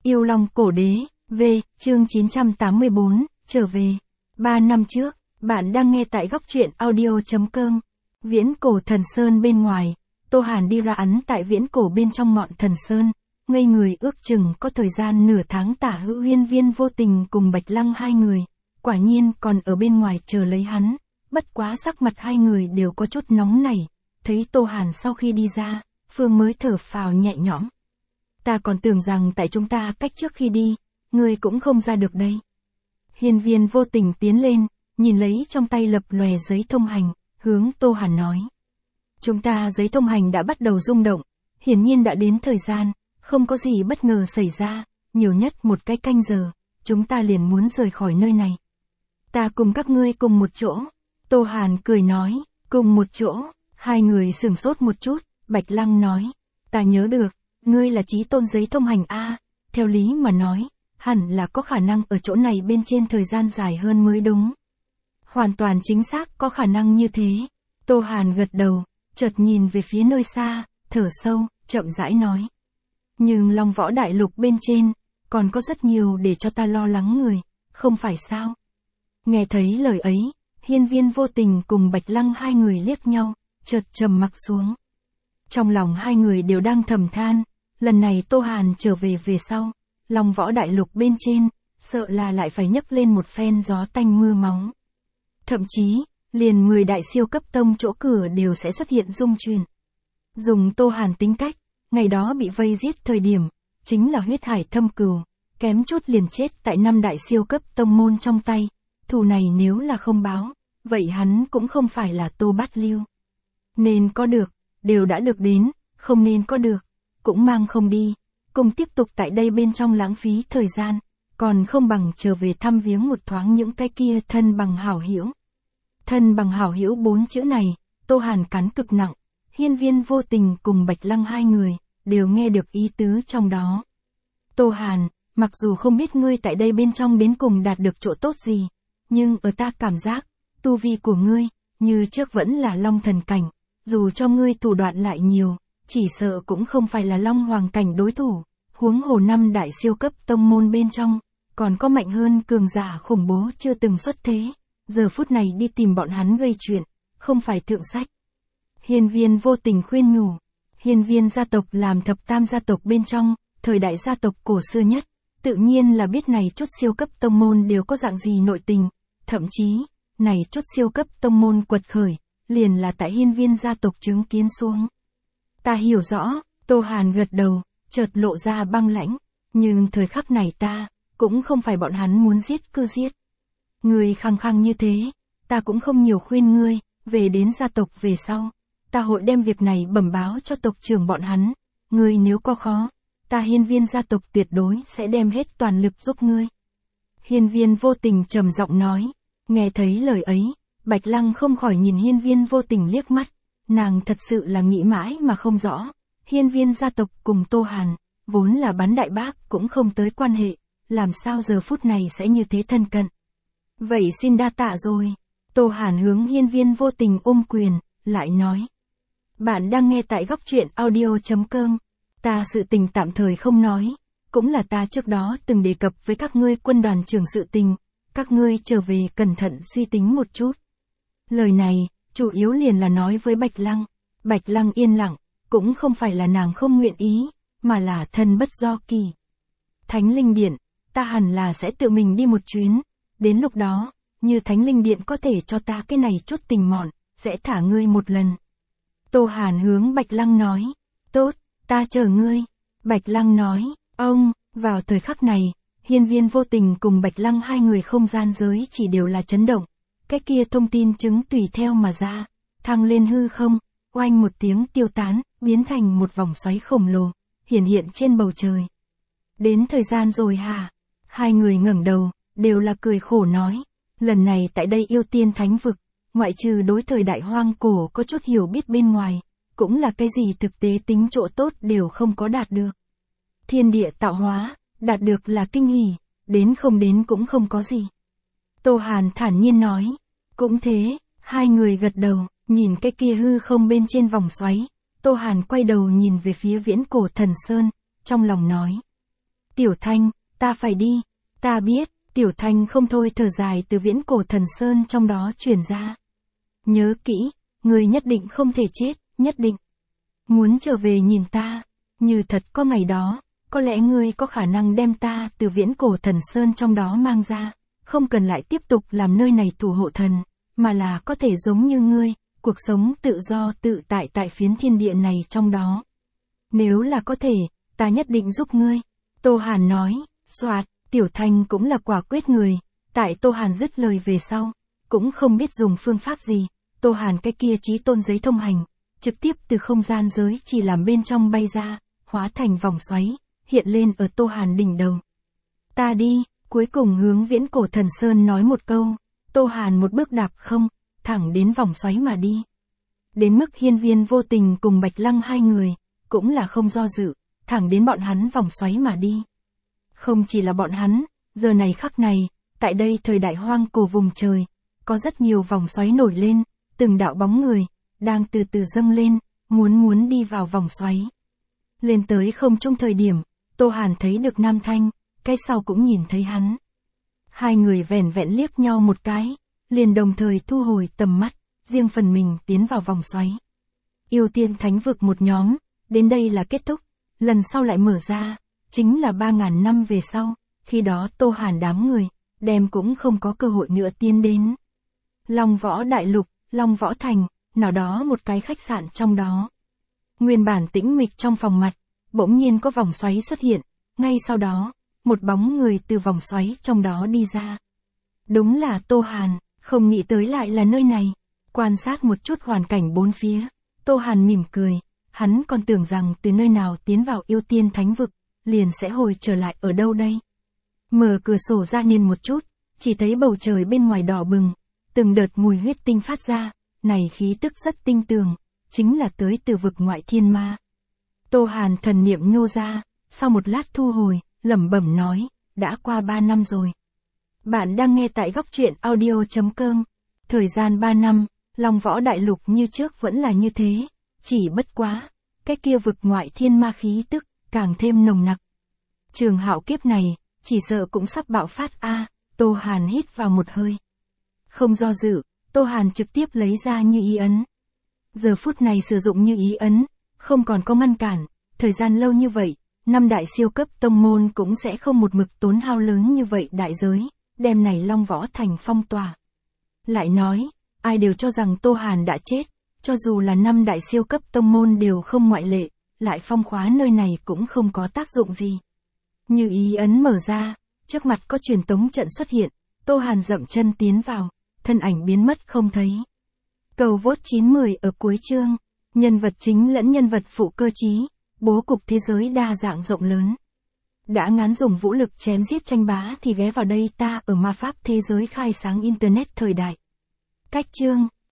Yêu Long Cổ Đế, V, chương 984, trở về. 3 năm trước, bạn đang nghe tại góc truyện audio.com. Viễn cổ Thần Sơn bên ngoài, Tô Hàn đi ra ắn tại viễn cổ bên trong ngọn Thần Sơn, ngây người ước chừng có thời gian nửa tháng tả hữu. Hiên Viên Vô Tình cùng Bạch Lăng hai người, quả nhiên còn ở bên ngoài chờ lấy hắn, bất quá sắc mặt hai người đều có chút nóng nảy, thấy Tô Hàn sau khi đi ra, Phương mới thở phào nhẹ nhõm. Ta còn tưởng rằng tại chúng ta cách trước khi đi, ngươi cũng không ra được đây. Hiên Viên Vô Tình tiến lên, nhìn lấy trong tay lập lòe giấy thông hành, hướng Tô Hàn nói. Chúng ta giấy thông hành đã bắt đầu rung động, hiển nhiên đã đến thời gian, không có gì bất ngờ xảy ra, nhiều nhất một cái canh giờ, chúng ta liền muốn rời khỏi nơi này. Ta cùng các ngươi cùng một chỗ. Tô Hàn cười nói, cùng một chỗ. Hai người sửng sốt một chút, Bạch Lăng nói, ta nhớ được, ngươi là chí tôn giấy thông hành a, theo lý mà nói, hẳn là có khả năng ở chỗ này bên trên thời gian dài hơn mới đúng. Hoàn toàn chính xác có khả năng như thế. Tô Hàn gật đầu, chợt nhìn về phía nơi xa, thở sâu, chậm rãi nói. Nhưng Long Võ Đại Lục bên trên, còn có rất nhiều để cho ta lo lắng người, không phải sao? Nghe thấy lời ấy, Hiên Viên Vô Tình cùng Bạch Lăng hai người liếc nhau, chợt trầm mặc xuống. Trong lòng hai người đều đang thầm than, lần này Tô Hàn trở về về sau, Long Võ Đại Lục bên trên, sợ là lại phải nhấc lên một phen gió tanh mưa máu. Thậm chí, liền 10 đại siêu cấp tông chỗ cửa đều sẽ xuất hiện dung chuyển. Dùng Tô Hàn tính cách, ngày đó bị vây giết thời điểm, chính là huyết hải thâm cừu, kém chút liền chết tại 5 đại siêu cấp tông môn trong tay. Thù này nếu là không báo, vậy hắn cũng không phải là Tô Bát Lưu. Nên có được, đều đã được đến, không nên có được, cũng mang không đi, cùng tiếp tục tại đây bên trong lãng phí thời gian, còn không bằng trở về thăm viếng một thoáng những cái kia thân bằng hảo hữu. Thân bằng hảo hữu 4 chữ này, Tô Hàn cắn cực nặng, Hiên Viên Vô Tình cùng Bạch Lăng hai người, đều nghe được ý tứ trong đó. Tô Hàn, mặc dù không biết ngươi tại đây bên trong đến cùng đạt được chỗ tốt gì, nhưng ở ta cảm giác, tu vi của ngươi, như trước vẫn là Long Thần cảnh, dù cho ngươi thủ đoạn lại nhiều, chỉ sợ cũng không phải là Long Hoàng cảnh đối thủ, huống hồ 5 đại siêu cấp tông môn bên trong, còn có mạnh hơn cường giả khủng bố chưa từng xuất thế, giờ phút này đi tìm bọn hắn gây chuyện, không phải thượng sách. Hiên Viên Vô Tình khuyên nhủ, Hiên Viên gia tộc làm thập tam gia tộc bên trong, thời đại gia tộc cổ xưa nhất, tự nhiên là biết này chút siêu cấp tông môn đều có dạng gì nội tình, thậm chí, này chút siêu cấp tông môn quật khởi, liền là tại Hiên Viên gia tộc chứng kiến xuống. Ta hiểu rõ, Tô Hàn gật đầu, chợt lộ ra băng lãnh, nhưng thời khắc này ta, cũng không phải bọn hắn muốn giết cứ giết. Ngươi khăng khăng như thế, ta cũng không nhiều khuyên ngươi, về đến gia tộc về sau, ta hội đem việc này bẩm báo cho tộc trưởng bọn hắn, ngươi nếu có khó, ta Hiên Viên gia tộc tuyệt đối sẽ đem hết toàn lực giúp ngươi. Hiên Viên Vô Tình trầm giọng nói, nghe thấy lời ấy, Bạch Lăng không khỏi nhìn Hiên Viên Vô Tình liếc mắt, nàng thật sự là nghĩ mãi mà không rõ, Hiên Viên gia tộc cùng Tô Hàn, vốn là bắn đại bác cũng không tới quan hệ, làm sao giờ phút này sẽ như thế thân cận. Vậy xin đa tạ rồi. Tô Hàn hướng Hiên Viên Vô Tình ôm quyền, lại nói. Bạn đang nghe tại góc truyện audio.com. Ta sự tình tạm thời không nói, cũng là ta trước đó từng đề cập với các ngươi quân đoàn trưởng sự tình, các ngươi trở về cẩn thận suy tính một chút. Lời này, chủ yếu liền là nói với Bạch Lăng. Bạch Lăng yên lặng, cũng không phải là nàng không nguyện ý, mà là thân bất do kỳ. Thánh Linh Điện, ta hẳn là sẽ tự mình đi một chuyến, đến lúc đó, như Thánh Linh Điện có thể cho ta cái này chút tình mọn, sẽ thả ngươi một lần. Tô Hàn hướng Bạch Lăng nói, tốt, ta chờ ngươi. Bạch Lăng nói, ông, vào thời khắc này, Hiên Viên Vô Tình cùng Bạch Lăng hai người không gian giới chỉ đều là chấn động, cái kia thông tin chứng tùy theo mà ra, thăng lên hư không, oanh một tiếng tiêu tán, biến thành một vòng xoáy khổng lồ, hiển hiện trên bầu trời. Đến thời gian rồi hả? Hai người ngẩng đầu, đều là cười khổ nói, lần này tại đây Yêu Tiên Thánh Vực, ngoại trừ đối thời đại hoang cổ có chút hiểu biết bên ngoài, cũng là cái gì thực tế tính chỗ tốt đều không có đạt được. Thiên địa tạo hóa, đạt được là kinh hỉ, đến không đến cũng không có gì. Tô Hàn thản nhiên nói, cũng thế, hai người gật đầu, nhìn cái kia hư không bên trên vòng xoáy, Tô Hàn quay đầu nhìn về phía viễn cổ Thần Sơn, trong lòng nói. Tiểu Thanh, ta phải đi. Ta biết, Tiểu Thanh không thôi thở dài từ viễn cổ thần sơn trong đó truyền ra. Nhớ kỹ, ngươi nhất định không thể chết, nhất định. Muốn trở về nhìn ta, như thật có ngày đó, có lẽ ngươi có khả năng đem ta từ viễn cổ thần sơn trong đó mang ra, không cần lại tiếp tục làm nơi này thủ hộ thần, mà là có thể giống như ngươi, cuộc sống tự do tự tại tại phiến thiên địa này trong đó. Nếu là có thể, ta nhất định giúp ngươi. Tô Hàn nói, soạt, Tiểu Thanh cũng là quả quyết người, tại Tô Hàn dứt lời về sau, cũng không biết dùng phương pháp gì, Tô Hàn cái kia chí tôn giấy thông hành, trực tiếp từ không gian giới chỉ làm bên trong bay ra, hóa thành vòng xoáy, hiện lên ở Tô Hàn đỉnh đầu. Ta đi, cuối cùng hướng viễn cổ thần sơn nói một câu, Tô Hàn một bước đạp không, thẳng đến vòng xoáy mà đi. Đến mức Hiên Viên Vô Tình cùng Bạch Lăng hai người, cũng là không do dự, thẳng đến bọn hắn vòng xoáy mà đi. Không chỉ là bọn hắn, giờ này khắc này, tại đây thời đại hoang cổ vùng trời, có rất nhiều vòng xoáy nổi lên, từng đạo bóng người, đang từ từ dâng lên, muốn đi vào vòng xoáy. Lên tới không trung thời điểm, Tô Hàn thấy được Nam Thanh, cái sau cũng nhìn thấy hắn. Hai người vẻn vẹn liếc nhau một cái, liền đồng thời thu hồi tầm mắt, riêng phần mình tiến vào vòng xoáy. Yêu Tiên Thánh Vực một nhóm, đến đây là kết thúc, lần sau lại mở ra, chính là 3.000 năm về sau, khi đó Tô Hàn đám người, đem cũng không có cơ hội nữa tiến đến. Long Võ Đại Lục, Long Võ Thành, nào đó một cái khách sạn trong đó. Nguyên bản tĩnh mịch trong phòng mặt, bỗng nhiên có vòng xoáy xuất hiện, ngay sau đó, một bóng người từ vòng xoáy trong đó đi ra. Đúng là Tô Hàn, không nghĩ tới lại là nơi này. Quan sát một chút hoàn cảnh bốn phía, Tô Hàn mỉm cười, hắn còn tưởng rằng từ nơi nào tiến vào Yêu Tiên Thánh Vực, liền sẽ hồi trở lại ở đâu đây. Mở cửa sổ ra nhìn một chút, chỉ thấy bầu trời bên ngoài đỏ bừng, từng đợt mùi huyết tinh phát ra, này khí tức rất tinh tường, chính là tới từ vực ngoại thiên ma. Tô Hàn thần niệm nhô ra, sau một lát thu hồi, lẩm bẩm nói, đã qua 3 năm rồi. Bạn đang nghe tại Góc Truyện Audio.com. Thời gian 3 năm, Long Võ Đại Lục như trước vẫn là như thế, chỉ bất quá, cái kia vực ngoại thiên ma khí tức, càng thêm nồng nặc. Trường hạo kiếp này, chỉ sợ cũng sắp bạo phát a. Tô Hàn hít vào một hơi. Không do dự, Tô Hàn trực tiếp lấy ra Như Ý Ấn. Giờ phút này sử dụng Như Ý Ấn, không còn có ngăn cản, thời gian lâu như vậy, 5 đại siêu cấp tông môn cũng sẽ không một mực tốn hao lớn như vậy đại giới, đem này Long Võ Thành phong tỏa. Lại nói, ai đều cho rằng Tô Hàn đã chết, cho dù là 5 đại siêu cấp tông môn đều không ngoại lệ, lại phong khóa nơi này cũng không có tác dụng gì. Như Ý Ấn mở ra, trước mặt có truyền tống trận xuất hiện, Tô Hàn dậm chân tiến vào, thân ảnh biến mất không thấy. Cầu vote 910 ở cuối chương, nhân vật chính lẫn nhân vật phụ cơ chí, bố cục thế giới đa dạng rộng lớn. Đã ngán dùng vũ lực chém giết tranh bá thì ghé vào đây ta ở ma pháp thế giới khai sáng internet thời đại. Cách chương